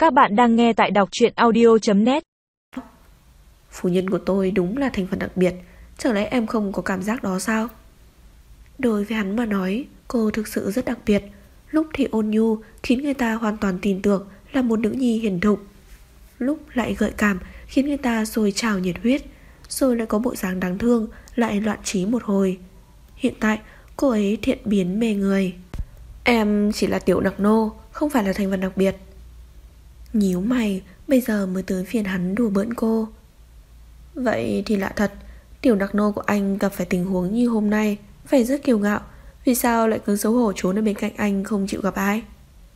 Các bạn đang nghe tại đọc truyện audio.net. Phu nhân của tôi đúng là thành phần đặc biệt. Chẳng lẽ em không có cảm giác đó sao? Đối với hắn mà nói, cô thực sự rất đặc biệt. Lúc thì ôn nhu khiến người ta hoàn toàn tin tưởng là một nữ nhi hiền thục, lúc lại gợi cảm khiến người ta sôi trào nhiệt huyết, rồi lại có bộ dáng đáng thương, lại loạn trí một hồi. Hiện tại cô ấy thiện biến mê người. Em chỉ là tiểu nặc nô, không phải là thành phần đặc biệt. Nhíu mày, bây giờ mới tới phiền hắn đùa bỡn cô. Vậy thì lạ thật, tiểu nặc nô của anh gặp phải tình huống như hôm nay phải rất kiêu ngạo. Vì sao lại cứ xấu hổ trốn ở bên cạnh anh, không chịu gặp ai?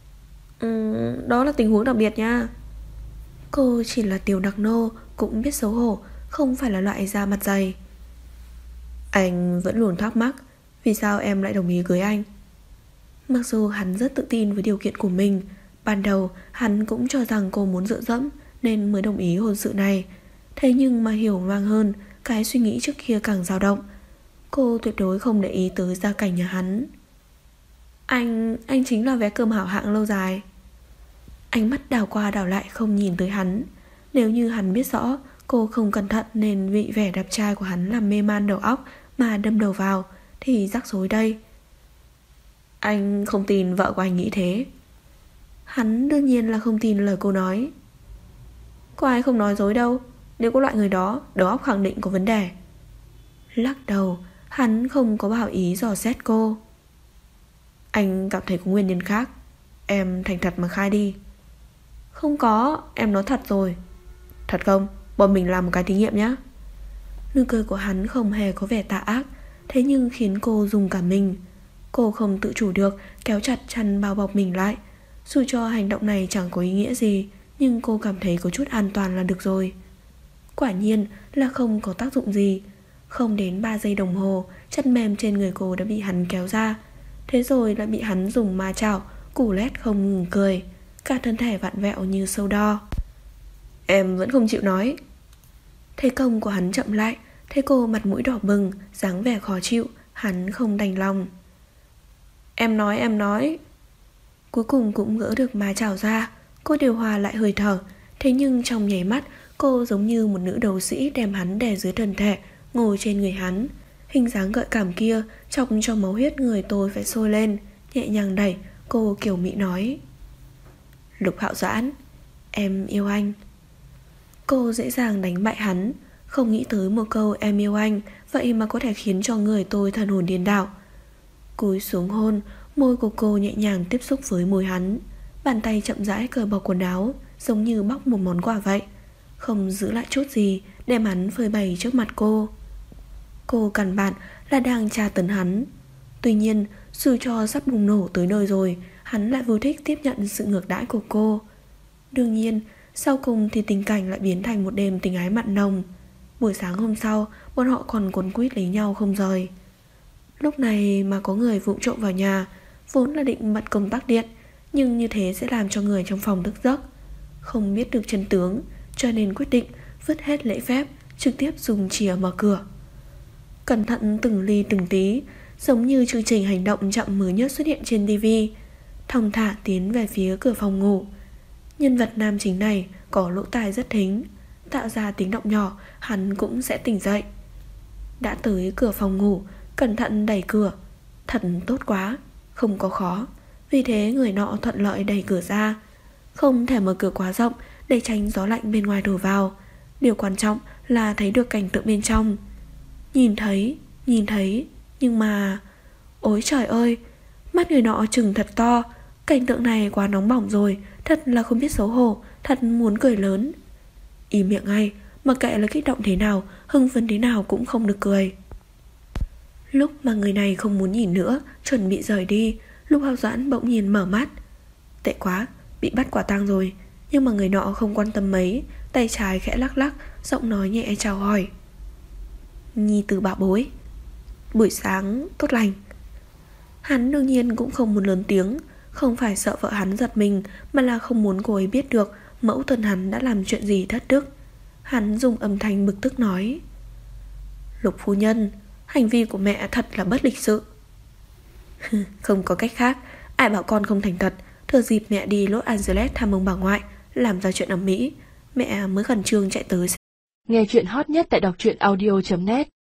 Đó là tình huống đặc biệt nha. Cô chỉ là tiểu nặc nô, cũng biết xấu hổ, không phải là loại da mặt dày. Anh vẫn luôn thắc mắc, vì sao em lại đồng ý cưới anh? Mặc dù hắn rất tự tin với điều kiện của mình, ban đầu hắn cũng cho rằng cô muốn dựa dẫm nên mới đồng ý hôn sự này. Thế nhưng mà hiểu mang hơn, cái suy nghĩ trước kia càng dao động. Cô tuyệt đối không để ý tới gia cảnh nhà hắn. Anh chính là vé cơm hảo hạng lâu dài. Ánh mắt đảo qua đảo lại không nhìn tới hắn. Nếu như hắn biết rõ cô không cẩn thận nên bị vẻ đẹp trai của hắn làm mê man đầu óc mà đâm đầu vào thì rắc rối đây. Anh không tin vợ của anh nghĩ thế. Hắn đương nhiên là không tin lời cô nói. Có ai không nói dối đâu. Nếu có loại người đó, đầu óc khẳng định có vấn đề. Lắc đầu, hắn không có bảo ý dò xét cô. Anh cảm thấy có nguyên nhân khác. Em thành thật mà khai đi. Không có, em nói thật rồi. Thật không? Bọn mình làm một cái thí nghiệm nhé. Nụ cười của hắn không hề có vẻ tà ác, thế nhưng khiến cô rùng cả mình. Cô không tự chủ được kéo chặt chăn bao bọc mình lại. Dù cho hành động này chẳng có ý nghĩa gì, nhưng cô cảm thấy có chút an toàn là được rồi. Quả nhiên là không có tác dụng gì. Không đến 3 giây đồng hồ, chân mềm trên người cô đã bị hắn kéo ra. Thế rồi lại bị hắn dùng ma chảo củ lét không ngừng cười, cả thân thể vặn vẹo như sâu đo. Em vẫn không chịu nói. Thấy công của hắn chậm lại, thấy cô mặt mũi đỏ bừng, dáng vẻ khó chịu, hắn không đành lòng. Em nói. Cuối cùng cũng gỡ được ma chảo ra. Cô điều hòa lại hơi thở. Thế nhưng trong nháy mắt, cô giống như một nữ đấu sĩ đem hắn đè dưới thân thể, ngồi trên người hắn. Hình dáng gợi cảm kia chọc cho máu huyết người tôi phải sôi lên. Nhẹ nhàng đẩy, cô kiểu mị nói. Lục Hạo Doãn, em yêu anh. Cô dễ dàng đánh bại hắn. Không nghĩ tới một câu em yêu anh vậy mà có thể khiến cho người tôi thần hồn điên đảo. Cúi xuống hôn, môi của cô nhẹ nhàng tiếp xúc với môi hắn. Bàn tay chậm rãi cởi bỏ quần áo, giống như bóc một món quà vậy, không giữ lại chút gì, đem hắn phơi bày trước mặt cô. Cô căn bản là đang tra tấn hắn. Tuy nhiên, dù cho sắp bùng nổ tới nơi rồi, hắn lại vô thích tiếp nhận sự ngược đãi của cô. Đương nhiên, sau cùng thì tình cảnh lại biến thành một đêm tình ái mặn nồng. Buổi sáng hôm sau, bọn họ còn quấn quýt lấy nhau không rời. Lúc này mà có người vụng trộm vào nhà, vốn là định bật công tắc điện, nhưng như thế sẽ làm cho người trong phòng thức giấc. Không biết được chân tướng, cho nên quyết định vứt hết lễ phép, trực tiếp dùng chìa mở cửa. Cẩn thận từng ly từng tí, giống như chương trình hành động chậm mới nhất xuất hiện trên TV. Thong thả tiến về phía cửa phòng ngủ. Nhân vật nam chính này có lỗ tai rất thính, tạo ra tiếng động nhỏ hắn cũng sẽ tỉnh dậy. Đã tới cửa phòng ngủ, cẩn thận đẩy cửa. Thật tốt quá, không có khó. Vì thế người nọ thuận lợi đẩy cửa ra. Không thể mở cửa quá rộng để tránh gió lạnh bên ngoài đổ vào. Điều quan trọng là thấy được cảnh tượng bên trong. Nhìn thấy, nhưng mà... Ôi trời ơi, mắt người nọ trừng thật to. Cảnh tượng này quá nóng bỏng rồi, thật là không biết xấu hổ, thật muốn cười lớn. Im miệng ngay, mặc kệ là kích động thế nào, hưng phấn thế nào cũng không được cười. Lúc mà người này không muốn nhìn nữa, chuẩn bị rời đi, Lục Hạo Doãn bỗng nhiên mở mắt. Tệ quá, bị bắt quả tang rồi. Nhưng mà người nọ không quan tâm mấy, tay trái khẽ lắc lắc, giọng nói nhẹ chào hỏi. Nhi tử bảo bối, buổi sáng tốt lành. Hắn đương nhiên cũng không muốn lớn tiếng, không phải sợ vợ hắn giật mình, mà là không muốn cô ấy biết được mẫu thân hắn đã làm chuyện gì thất đức. Hắn dùng âm thanh bực tức nói. Lục phu nhân, hành vi của mẹ thật là bất lịch sự. Không có cách khác, ai bảo con không thành thật. Thừa dịp mẹ đi Los Angeles thăm ông bà ngoại, làm ra chuyện ầm ĩ, mẹ mới khẩn trương chạy tới. Nghe chuyện hot nhất tại đọc truyện audio.net